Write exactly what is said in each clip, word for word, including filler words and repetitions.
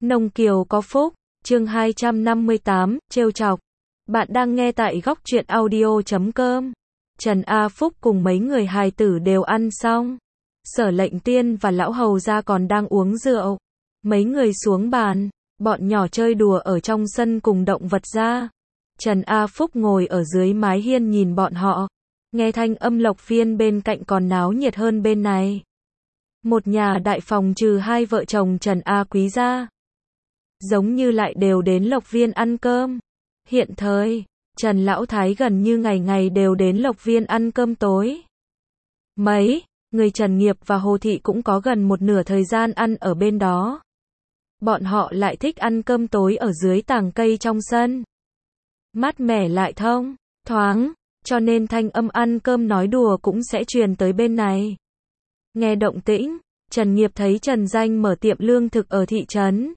Nông Kiều có phúc, chương hai trăm năm mươi tám, trêu chọc. Bạn đang nghe tại góc truyện audio chấm com. Trần A Phúc cùng mấy người hài tử đều ăn xong. Sở Lệnh Tiên và lão hầu gia còn đang uống rượu. Mấy người xuống bàn, bọn nhỏ chơi đùa ở trong sân cùng động vật ra. Trần A Phúc ngồi ở dưới mái hiên nhìn bọn họ. Nghe thanh âm Lộc Viên bên cạnh còn náo nhiệt hơn bên này. Một nhà đại phòng trừ hai vợ chồng Trần A Quý ra. Giống như lại đều đến Lộc Viên ăn cơm. Hiện thời, Trần Lão Thái gần như ngày ngày đều đến Lộc Viên ăn cơm tối. Mấy, người Trần Nghiệp và Hồ Thị cũng có gần một nửa thời gian ăn ở bên đó. Bọn họ lại thích ăn cơm tối ở dưới tàng cây trong sân. Mát mẻ lại thông, thoáng, cho nên thanh âm ăn cơm nói đùa cũng sẽ truyền tới bên này. Nghe động tĩnh, Trần Nghiệp thấy Trần Danh mở tiệm lương thực ở thị trấn.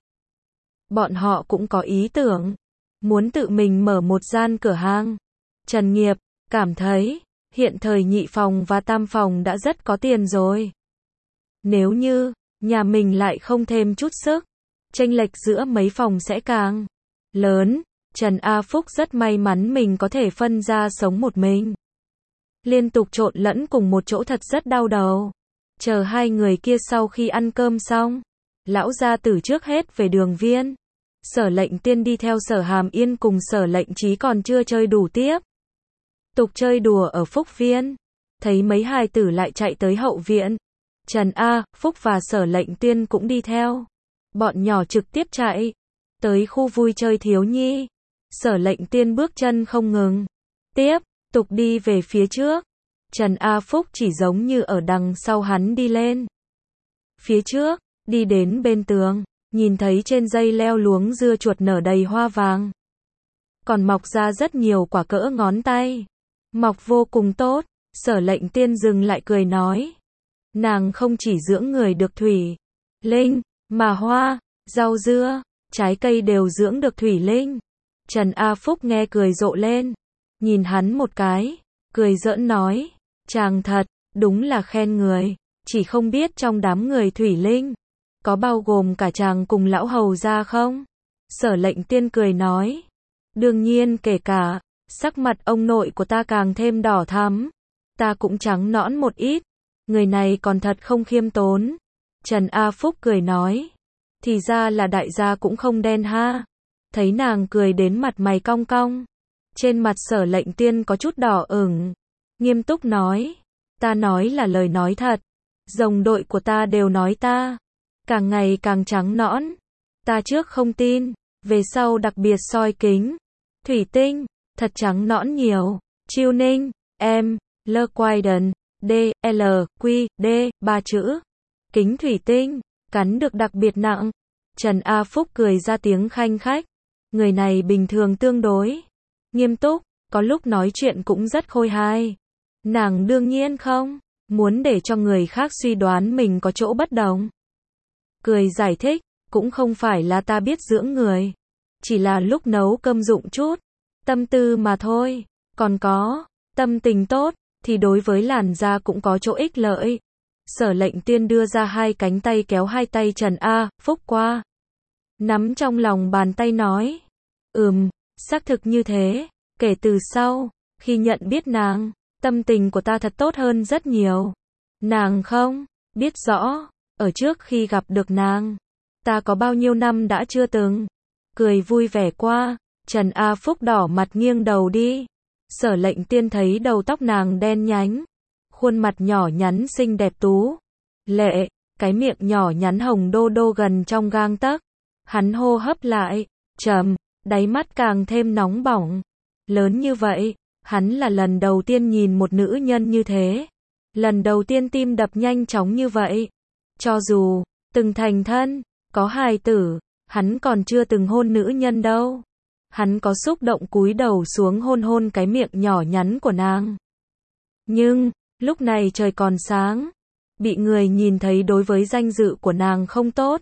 Bọn họ cũng có ý tưởng, muốn tự mình mở một gian cửa hàng. Trần Nghiệp cảm thấy, hiện thời nhị phòng và tam phòng đã rất có tiền rồi. Nếu như, nhà mình lại không thêm chút sức, chênh lệch giữa mấy phòng sẽ càng lớn. Trần A Phúc rất may mắn mình có thể phân ra sống một mình. Liên tục trộn lẫn cùng một chỗ thật rất đau đầu. Chờ hai người kia sau khi ăn cơm xong, lão gia tử trước hết về Đường Viên. Sở Lệnh Tiên đi theo Sở Hàm Yên cùng Sở Lệnh Trí còn chưa chơi đủ tiếp. Tục chơi đùa ở Phúc Viên. Thấy mấy hài tử lại chạy tới hậu viện. Trần A, Phúc và Sở Lệnh Tiên cũng đi theo. Bọn nhỏ trực tiếp chạy tới khu vui chơi thiếu nhi. Sở Lệnh Tiên bước chân không ngừng, tiếp tục đi về phía trước. Trần A Phúc chỉ giống như ở đằng sau hắn đi lên. Phía trước, đi đến bên tường, nhìn thấy trên dây leo luống dưa chuột nở đầy hoa vàng. Còn mọc ra rất nhiều quả cỡ ngón tay. Mọc vô cùng tốt. Sở Lệnh Tiên dừng lại cười nói. Nàng không chỉ dưỡng người được thủy linh, mà hoa, rau dưa, trái cây đều dưỡng được thủy linh. Trần A Phúc nghe cười rộ lên. Nhìn hắn một cái, cười giỡn nói. Chàng thật, đúng là khen người. Chỉ không biết trong đám người thủy linh, có bao gồm cả chàng cùng lão hầu gia không? Sở Lệnh Tiên cười nói. Đương nhiên kể cả, sắc mặt ông nội của ta càng thêm đỏ thắm. Ta cũng trắng nõn một ít. Người này còn thật không khiêm tốn. Trần A Phúc cười nói. Thì ra là đại gia cũng không đen ha. Thấy nàng cười đến mặt mày cong cong. Trên mặt Sở Lệnh Tiên có chút đỏ ửng. Nghiêm túc nói. Ta nói là lời nói thật. Rồng đội của ta đều nói ta càng ngày càng trắng nõn. Ta trước không tin. Về sau đặc biệt soi kính. Thủy tinh. Thật trắng nõn nhiều. Chiêu Ninh. Em. Lơ Quaiden. D. L. Q. D. Ba chữ. Kính thủy tinh. Cắn được đặc biệt nặng. Trần A Phúc cười ra tiếng khanh khách. Người này bình thường tương đối nghiêm túc, có lúc nói chuyện cũng rất khôi hài. Nàng đương nhiên không muốn để cho người khác suy đoán mình có chỗ bất đồng. Cười giải thích, cũng không phải là ta biết dưỡng người, chỉ là lúc nấu cơm dụng chút tâm tư mà thôi. Còn có, tâm tình tốt, thì đối với làn da cũng có chỗ ích lợi. Sở Lệnh Tiên đưa ra hai cánh tay kéo hai tay Trần A Phúc qua. Nắm trong lòng bàn tay nói. Ừm, xác thực như thế. Kể từ sau, khi nhận biết nàng, tâm tình của ta thật tốt hơn rất nhiều. Nàng không biết rõ, ở trước khi gặp được nàng, ta có bao nhiêu năm đã chưa từng cười vui vẻ qua. Trần A Phúc đỏ mặt nghiêng đầu đi. Sở Lệnh Tiên thấy đầu tóc nàng đen nhánh, khuôn mặt nhỏ nhắn xinh đẹp tú lệ, cái miệng nhỏ nhắn hồng đô đô gần trong gang tấc. Hắn hô hấp lại trầm, đáy mắt càng thêm nóng bỏng. Lớn như vậy, hắn là lần đầu tiên nhìn một nữ nhân như thế. Lần đầu tiên tim đập nhanh chóng như vậy. Cho dù từng thành thân, có hài tử, hắn còn chưa từng hôn nữ nhân đâu. Hắn có xúc động cúi đầu xuống hôn hôn cái miệng nhỏ nhắn của nàng. Nhưng, lúc này trời còn sáng, bị người nhìn thấy đối với danh dự của nàng không tốt.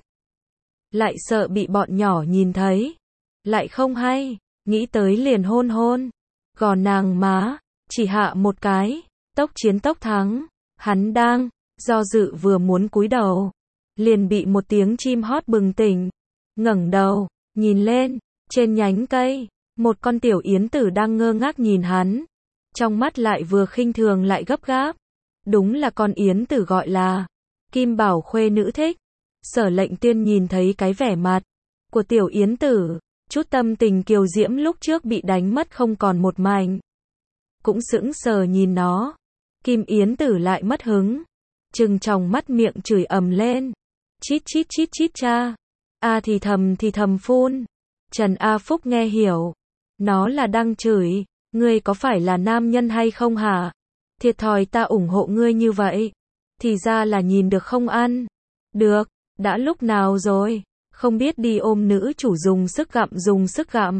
Lại sợ bị bọn nhỏ nhìn thấy, lại không hay, nghĩ tới liền hôn hôn, gò nàng má, chỉ hạ một cái, tốc chiến tốc thắng. Hắn đang do dự vừa muốn cúi đầu, liền bị một tiếng chim hót bừng tỉnh. ngẩng đầu, nhìn lên, trên nhánh cây, một con tiểu yến tử đang ngơ ngác nhìn hắn, trong mắt lại vừa khinh thường lại gấp gáp. Đúng là con yến tử gọi là Kim Bảo khuê nữ thích. Sở Lệnh Tiên nhìn thấy cái vẻ mặt của tiểu yến tử, chút tâm tình kiều diễm lúc trước bị đánh mất không còn một mảnh. Cũng sững sờ nhìn nó. Kim yến tử lại mất hứng, trừng tròng mắt miệng chửi ầm lên. Chít chít chít chít cha. A thì thầm thì thầm phun. Trần A Phúc nghe hiểu. Nó là đang chửi. Ngươi có phải là nam nhân hay không hả? Thiệt thòi ta ủng hộ ngươi như vậy. Thì ra là nhìn được không ăn. Được, đã lúc nào rồi? Không biết đi ôm nữ chủ dùng sức gặm dùng sức gặm.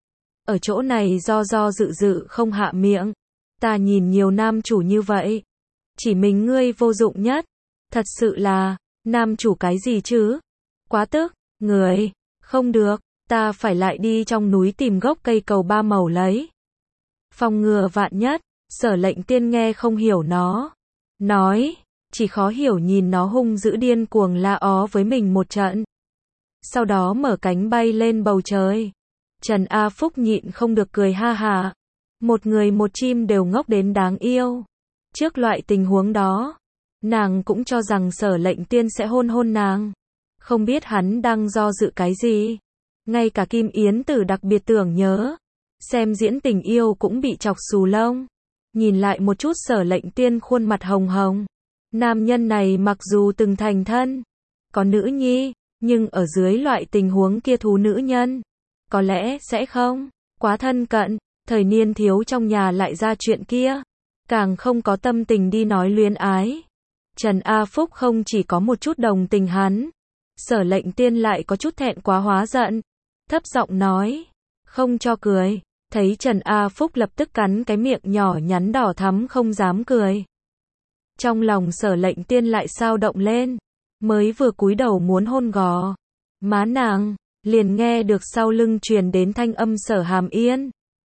Ở chỗ này do do dự dự không hạ miệng. Ta nhìn nhiều nam chủ như vậy. Chỉ mình ngươi vô dụng nhất. Thật sự là, nam chủ cái gì chứ? Quá tức, người, không được, ta phải lại đi trong núi tìm gốc cây cầu ba màu lấy. Phòng ngừa vạn nhất, Sở Lệnh Tiên nghe không hiểu nó. Nói, chỉ khó hiểu nhìn nó hung dữ điên cuồng la ó với mình một trận. Sau đó mở cánh bay lên bầu trời. Trần A Phúc nhịn không được cười ha hà. Một người một chim đều ngốc đến đáng yêu. Trước loại tình huống đó, nàng cũng cho rằng Sở Lệnh Tiên sẽ hôn hôn nàng. Không biết hắn đang do dự cái gì. Ngay cả Kim Yến Tử đặc biệt tưởng nhớ. Xem diễn tình yêu cũng bị chọc xù lông. Nhìn lại một chút Sở Lệnh Tiên khuôn mặt hồng hồng. Nam nhân này mặc dù từng thành thân, có nữ nhi, nhưng ở dưới loại tình huống kia thú nữ nhân, có lẽ sẽ không quá thân cận. Thời niên thiếu trong nhà lại ra chuyện kia, càng không có tâm tình đi nói luyến ái. Trần A Phúc không chỉ có một chút đồng tình hắn, Sở Lệnh Tiên lại có chút thẹn quá hóa giận, thấp giọng nói, không cho cười. Thấy Trần A Phúc lập tức cắn cái miệng nhỏ nhắn đỏ thắm không dám cười. Trong lòng Sở Lệnh Tiên lại sao động lên, mới vừa cúi đầu muốn hôn gò má nàng, liền nghe được sau lưng truyền đến thanh âm Sở Hàm Yên.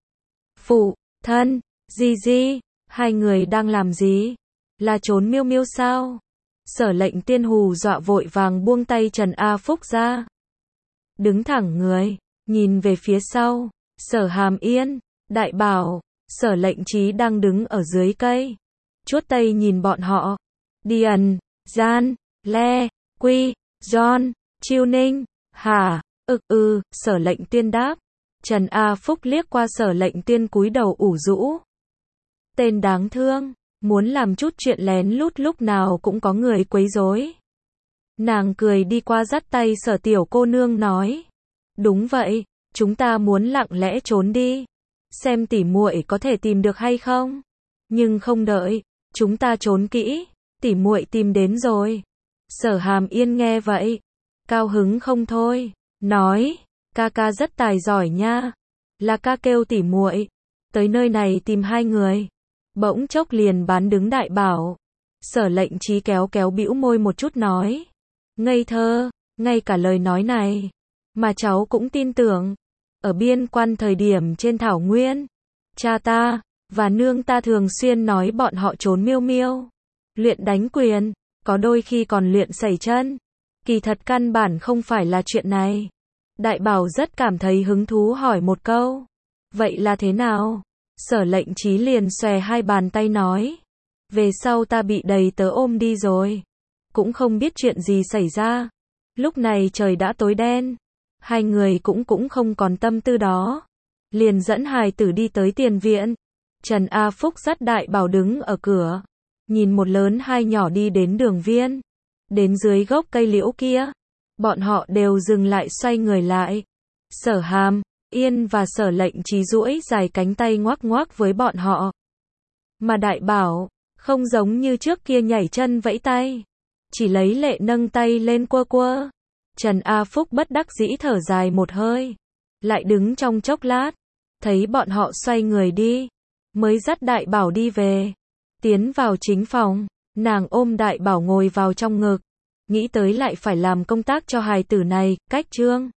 Phụ thân, Di Di, hai người đang làm gì? Là trốn miêu miêu sao? Sở Lệnh Tiên hù dọa vội vàng buông tay Trần A Phúc ra. Đứng thẳng người, nhìn về phía sau, Sở Hàm Yên, Đại Bảo, Sở Lệnh Trí đang đứng ở dưới cây. Chuốt tay nhìn bọn họ. Điền, Gian, Le, Quy, John, Chiêu Ninh, hả, ực ư, Sở Lệnh Tiên đáp. Trần A Phúc liếc qua Sở Lệnh Tiên cúi đầu ủ rũ. Tên đáng thương, muốn làm chút chuyện lén lút lúc nào cũng có người quấy rối. Nàng cười đi qua dắt tay Sở tiểu cô nương nói. Đúng vậy, chúng ta muốn lặng lẽ trốn đi. Xem tỉ muội có thể tìm được hay không. Nhưng không đợi, chúng ta trốn kỹ, tỉ muội tìm đến rồi. Sở Hàm Yên nghe vậy, cao hứng không thôi, nói, ca ca rất tài giỏi nha. Là ca kêu tỉ muội tới nơi này tìm hai người. Bỗng chốc liền bán đứng Đại Bảo. Sở Lệnh Trí kéo kéo bĩu môi một chút nói. Ngây thơ, ngay cả lời nói này mà cháu cũng tin tưởng. Ở biên quan thời điểm trên thảo nguyên, cha ta và nương ta thường xuyên nói bọn họ trốn miêu miêu, luyện đánh quyền, có đôi khi còn luyện sẩy chân. Kỳ thật căn bản không phải là chuyện này. Đại Bảo rất cảm thấy hứng thú hỏi một câu. Vậy là thế nào? Sở Lệnh Trí liền xòe hai bàn tay nói. Về sau ta bị đầy tớ ôm đi rồi. Cũng không biết chuyện gì xảy ra. Lúc này trời đã tối đen. Hai người cũng cũng không còn tâm tư đó. Liền dẫn hài tử đi tới tiền viện. Trần A Phúc dắt Đại Bảo đứng ở cửa. Nhìn một lớn hai nhỏ đi đến đường viên. Đến dưới gốc cây liễu kia. Bọn họ đều dừng lại xoay người lại. Sở Hàm Yên và Sở Lệnh Trí duỗi dài cánh tay ngoắc ngoắc với bọn họ. Mà Đại Bảo, không giống như trước kia nhảy chân vẫy tay. Chỉ lấy lệ nâng tay lên quơ quơ. Trần A Phúc bất đắc dĩ thở dài một hơi. Lại đứng trong chốc lát. Thấy bọn họ xoay người đi. Mới dắt Đại Bảo đi về. Tiến vào chính phòng. Nàng ôm Đại Bảo ngồi vào trong ngực. Nghĩ tới lại phải làm công tác cho hài tử này, cách trương.